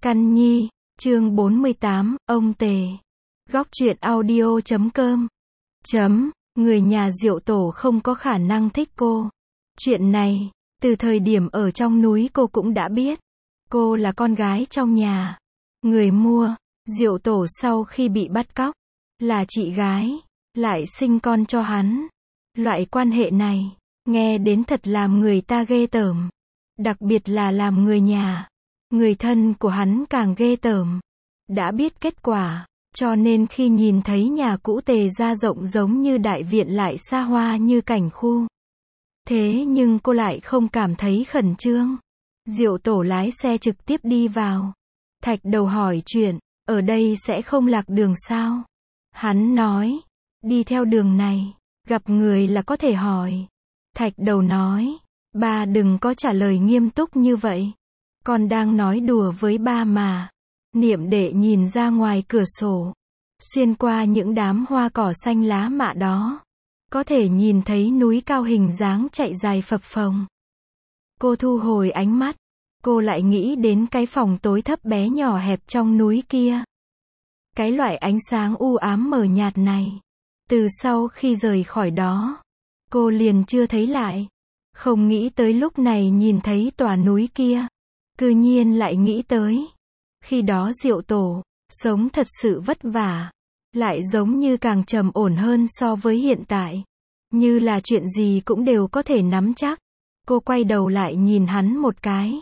Căn Nhi, chương 48, ông Tề. Góc truyện audio.com. Người nhà Diệu Tổ không có khả năng thích cô. Chuyện này, từ thời điểm ở trong núi cô cũng đã biết. Cô là con gái trong nhà. Người mua, Diệu Tổ sau khi bị bắt cóc, là chị gái, lại sinh con cho hắn. Loại quan hệ này, nghe đến thật làm người ta ghê tởm. Đặc biệt là làm người nhà. Người thân của hắn càng ghê tởm. Đã biết kết quả, cho nên khi nhìn thấy nhà cũ Tề gia rộng giống như đại viện lại xa hoa như cảnh khu. Thế nhưng cô lại không cảm thấy khẩn trương. Diệu Tổ lái xe trực tiếp đi vào. Thạch Đầu hỏi chuyện, ở đây sẽ không lạc đường sao? Hắn nói, đi theo đường này, gặp người là có thể hỏi. Thạch Đầu nói, ba đừng có trả lời nghiêm túc như vậy. Con đang nói đùa với ba mà. Niệm Đệ nhìn ra ngoài cửa sổ. Xuyên qua những đám hoa cỏ xanh lá mạ đó. Có thể nhìn thấy núi cao hình dáng chạy dài phập phồng. Cô thu hồi ánh mắt. Cô lại nghĩ đến cái phòng tối thấp bé nhỏ hẹp trong núi kia. Cái loại ánh sáng u ám mờ nhạt này. Từ sau khi rời khỏi đó, cô liền chưa thấy lại. Không nghĩ tới lúc này nhìn thấy tòa núi kia. Cư nhiên lại nghĩ tới. Khi đó Diệu Tổ, sống thật sự vất vả. Lại giống như càng trầm ổn hơn so với hiện tại. Như là chuyện gì cũng đều có thể nắm chắc. Cô quay đầu lại nhìn hắn một cái.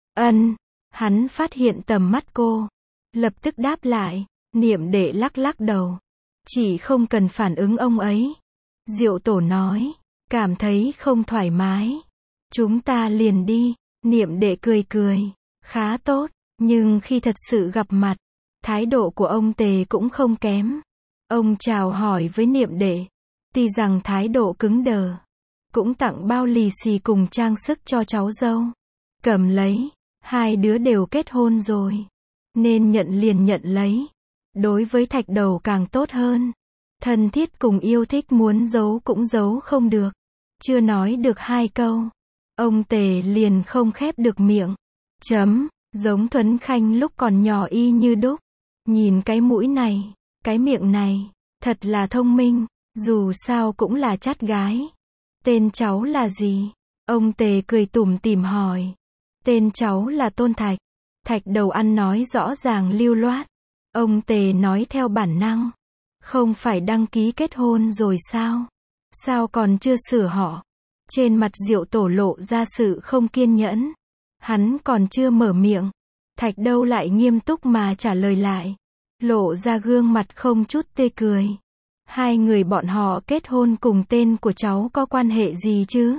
Hắn phát hiện tầm mắt cô. Lập tức đáp lại. Niệm Đệ lắc lắc đầu. Chỉ không cần phản ứng ông ấy. Diệu Tổ nói. Cảm thấy không thoải mái. Chúng ta liền đi. Niệm Đệ cười cười. Khá tốt. Nhưng khi thật sự gặp mặt, thái độ của ông Tề cũng không kém. Ông chào hỏi với Niệm Đệ. Tuy rằng thái độ cứng đờ. Cũng tặng bao lì xì cùng trang sức cho cháu dâu. Cầm lấy. Hai đứa đều kết hôn rồi. Nên nhận liền nhận lấy. Đối với Thạch Đầu càng tốt hơn. Thân thiết cùng yêu thích muốn giấu cũng giấu không được. Chưa nói được hai câu. Ông Tề liền không khép được miệng. Giống Thuấn Khanh lúc còn nhỏ y như đúc. Nhìn cái mũi này, cái miệng này, thật là thông minh, dù sao cũng là chát gái. Tên cháu là gì? Ông Tề cười tủm tỉm hỏi. Tên cháu là Tôn Thạch. Thạch Đầu ăn nói rõ ràng lưu loát. Ông Tề nói theo bản năng. Không phải đăng ký kết hôn rồi sao? Sao còn chưa sửa họ? Trên mặt Diệu Tổ lộ ra sự không kiên nhẫn. Hắn còn chưa mở miệng. Thạch Đầu lại nghiêm túc mà trả lời lại. Lộ ra gương mặt không chút tươi cười. Hai người bọn họ kết hôn cùng tên của cháu có quan hệ gì chứ?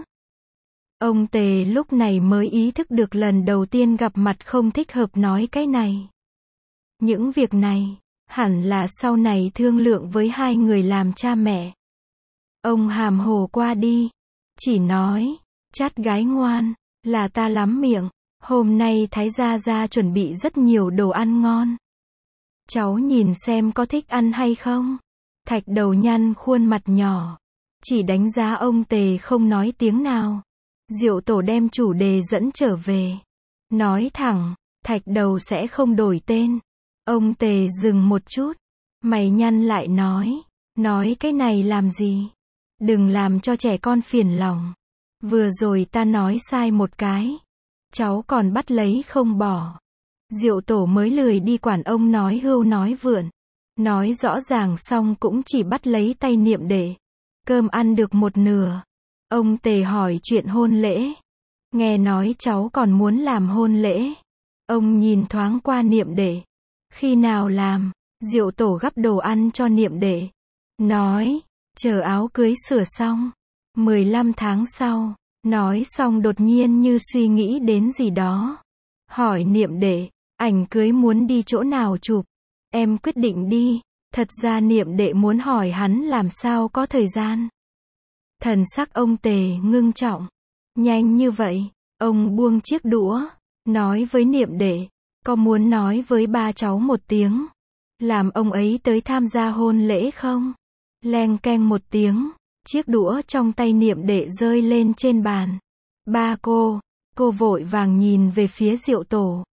Ông Tề lúc này mới ý thức được lần đầu tiên gặp mặt không thích hợp nói cái này. Những việc này, hẳn là sau này thương lượng với hai người làm cha mẹ. Ông hàm hồ qua đi. Chỉ nói, chát gái ngoan, là ta lắm miệng. Hôm nay Thái Gia Gia chuẩn bị rất nhiều đồ ăn ngon. Cháu nhìn xem có thích ăn hay không? Thạch Đầu nhăn khuôn mặt nhỏ. Chỉ đánh giá ông Tề không nói tiếng nào. Diệu Tổ đem chủ đề dẫn trở về. Nói thẳng, Thạch Đầu sẽ không đổi tên. Ông Tề dừng một chút. Mày nhăn lại nói. Nói cái này làm gì? Đừng làm cho trẻ con phiền lòng. Vừa rồi ta nói sai một cái. Cháu còn bắt lấy không bỏ. Diệu Tổ mới lười đi quản ông nói hưu nói vượn. Nói rõ ràng xong cũng chỉ bắt lấy tay Niệm Đệ. Cơm ăn được một nửa. Ông Tề hỏi chuyện hôn lễ. Nghe nói cháu còn muốn làm hôn lễ. Ông nhìn thoáng qua Niệm Đệ. Khi nào làm? Diệu Tổ gắp đồ ăn cho Niệm Đệ. Nói, chờ áo cưới sửa xong. 15 tháng sau. Nói xong đột nhiên như suy nghĩ đến gì đó. Hỏi Niệm Đệ, ảnh cưới muốn đi chỗ nào chụp? Em quyết định đi. Thật ra Niệm Đệ muốn hỏi hắn làm sao có thời gian. Thần sắc ông Tề ngưng trọng. Nhanh như vậy, ông buông chiếc đũa. Nói với Niệm Đệ, có muốn nói với ba cháu một tiếng. Làm ông ấy tới tham gia hôn lễ không? Leng keng một tiếng. Chiếc đũa trong tay Niệm Đệ rơi lên trên bàn. Ba cô vội vàng nhìn về phía Diệu Tổ.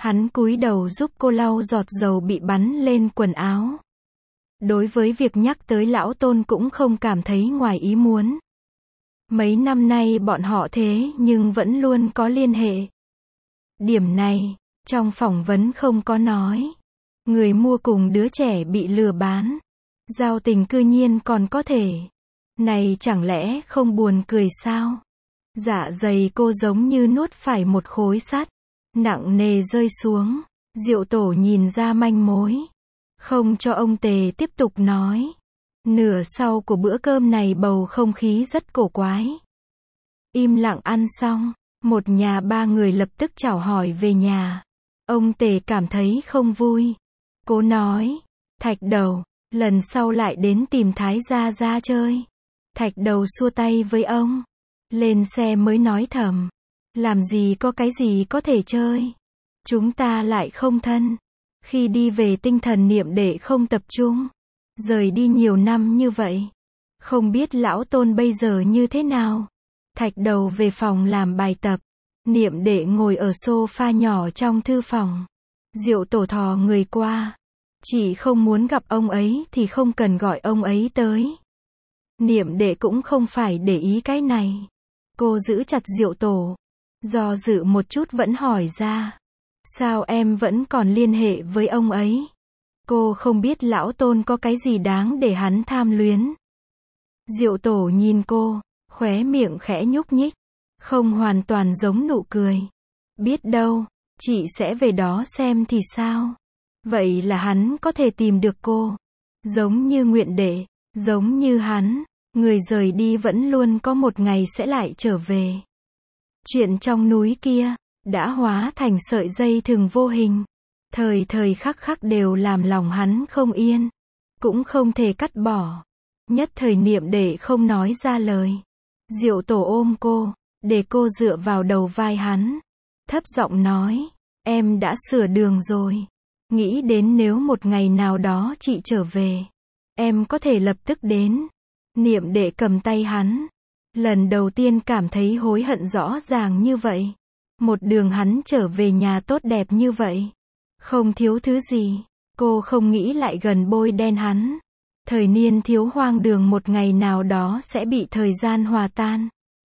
Hắn cúi đầu giúp cô lau giọt dầu bị bắn lên quần áo. Đối với việc nhắc tới lão Tôn cũng không cảm thấy ngoài ý muốn. Mấy năm nay bọn họ thế nhưng vẫn luôn có liên hệ. Điểm này, trong phỏng vấn không có nói. Người mua cùng đứa trẻ bị lừa bán. Giao tình cư nhiên còn có thể. Này chẳng lẽ không buồn cười sao? Dạ dày cô giống như nuốt phải một khối sắt. Nặng nề rơi xuống. Diệu Tổ nhìn ra manh mối. Không cho ông Tề tiếp tục nói. Nửa sau của bữa cơm này bầu không khí rất cổ quái. Im lặng ăn xong, một nhà ba người lập tức chào hỏi về nhà. Ông Tề cảm thấy không vui. Cố nói, Thạch Đầu, lần sau lại đến tìm Thái Gia Gia chơi. Thạch Đầu xua tay với ông. Lên xe mới nói thầm. Làm gì có cái gì có thể chơi. Chúng ta lại không thân. Khi đi về tinh thần Niệm Đệ không tập trung. Rời đi nhiều năm như vậy. Không biết lão Tôn bây giờ như thế nào. Thạch Đầu về phòng làm bài tập. Niệm Đệ ngồi ở sofa nhỏ trong thư phòng. Diệu Tổ thò người qua. Chỉ không muốn gặp ông ấy thì không cần gọi ông ấy tới. Niệm Đệ cũng không phải để ý cái này. Cô giữ chặt Diệu Tổ. Do dự một chút vẫn hỏi ra. Sao em vẫn còn liên hệ với ông ấy? Cô không biết lão Tôn có cái gì đáng để hắn tham luyến. Diệu Tổ nhìn cô, khóe miệng khẽ nhúc nhích. Không hoàn toàn giống nụ cười. Biết đâu, chị sẽ về đó xem thì sao? Vậy là hắn có thể tìm được cô. Giống như Nguyện Đệ, giống như hắn, người rời đi vẫn luôn có một ngày sẽ lại trở về. Chuyện trong núi kia, đã hóa thành sợi dây thừng vô hình. Thời thời khắc khắc đều làm lòng hắn không yên. Cũng không thể cắt bỏ. Nhất thời Niệm Đệ không nói ra lời. Diệu Tổ ôm cô, để cô dựa vào đầu vai hắn. Thấp giọng nói, em đã sửa đường rồi. Nghĩ đến nếu một ngày nào đó chị trở về, em có thể lập tức đến. Niệm Đệ cầm tay hắn. Lần đầu tiên cảm thấy hối hận rõ ràng như vậy. Một đường hắn trở về nhà tốt đẹp như vậy. Không thiếu thứ gì. Cô không nghĩ lại gần bôi đen hắn. Thời niên thiếu hoang đường một ngày nào đó sẽ bị thời gian hòa tan.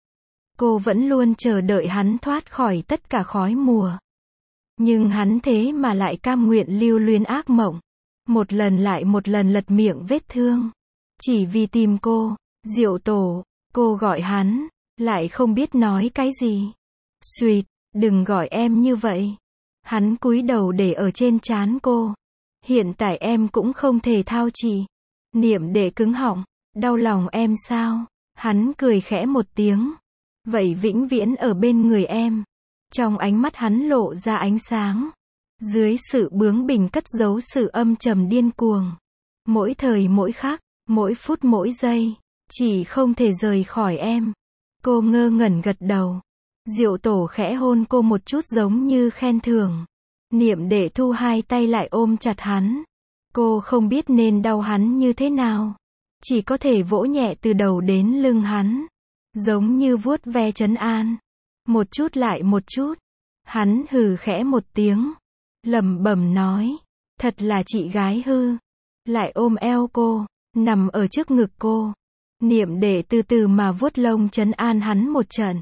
Cô vẫn luôn chờ đợi hắn thoát khỏi tất cả khói mùa. Nhưng hắn thế mà lại cam nguyện lưu luyến ác mộng. Một lần lại một lần lật miệng vết thương. Chỉ vì tìm cô. Diệu Tổ. Cô gọi hắn. Lại không biết nói cái gì. Xuyệt, đừng gọi em như vậy. Hắn cúi đầu để ở trên trán cô. Hiện tại em cũng không thể thao chị. Niệm Đệ cứng họng. Đau lòng em sao? Hắn cười khẽ một tiếng. Vậy vĩnh viễn ở bên người em. Trong ánh mắt hắn lộ ra ánh sáng. Dưới sự bướng bỉnh cất giấu sự âm trầm điên cuồng. Mỗi thời mỗi khắc, mỗi phút mỗi giây. Chỉ không thể rời khỏi em. Cô ngơ ngẩn gật đầu. Diệu Tổ khẽ hôn cô một chút giống như khen thưởng. Niệm Đệ thu hai tay lại ôm chặt hắn. Cô không biết nên đau hắn như thế nào. Chỉ có thể vỗ nhẹ từ đầu đến lưng hắn. Giống như vuốt ve trấn an. Một chút lại một chút. Hắn hừ khẽ một tiếng. Lẩm bẩm nói. Thật là chị gái hư. Lại ôm eo cô. Nằm ở trước ngực cô. Niệm Đệ từ từ mà vuốt lông trấn an hắn một trận.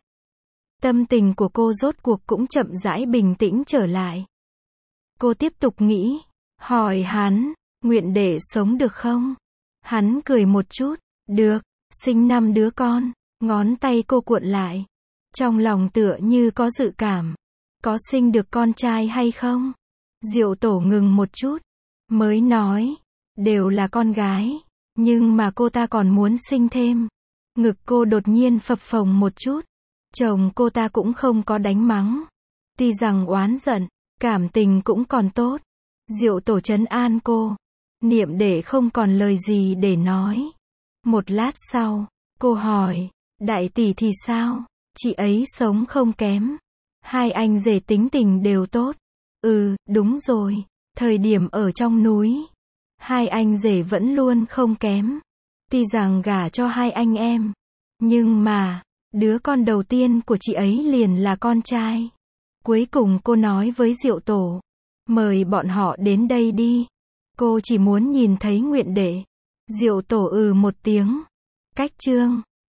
Tâm tình của cô rốt cuộc cũng chậm rãi bình tĩnh trở lại. Cô tiếp tục nghĩ. Hỏi hắn. Nguyện Đệ sống được không? Hắn cười một chút. Được. Sinh 5 đứa con. Ngón tay cô cuộn lại. Trong lòng tựa như có dự cảm. Có sinh được con trai hay không? Diệu Tổ ngừng một chút. Mới nói. Đều là con gái. Nhưng mà cô ta còn muốn sinh thêm. Ngực cô đột nhiên phập phồng một chút. Chồng cô ta cũng không có đánh mắng. Tuy rằng oán giận, cảm tình cũng còn tốt. Diệu Tổ trấn an cô. Niệm Đệ không còn lời gì để nói. Một lát sau, cô hỏi. Đại tỷ thì sao? Chị ấy sống không kém. Hai anh rể tính tình đều tốt. Ừ, đúng rồi. Thời điểm ở trong núi. Hai anh rể vẫn luôn không kém. Tuy rằng gả cho hai anh em. Nhưng mà, đứa con đầu tiên của chị ấy liền là con trai. Cuối cùng cô nói với Diệu Tổ. Mời bọn họ đến đây đi. Cô chỉ muốn nhìn thấy Nguyện Đệ. Diệu Tổ một tiếng. Cách chương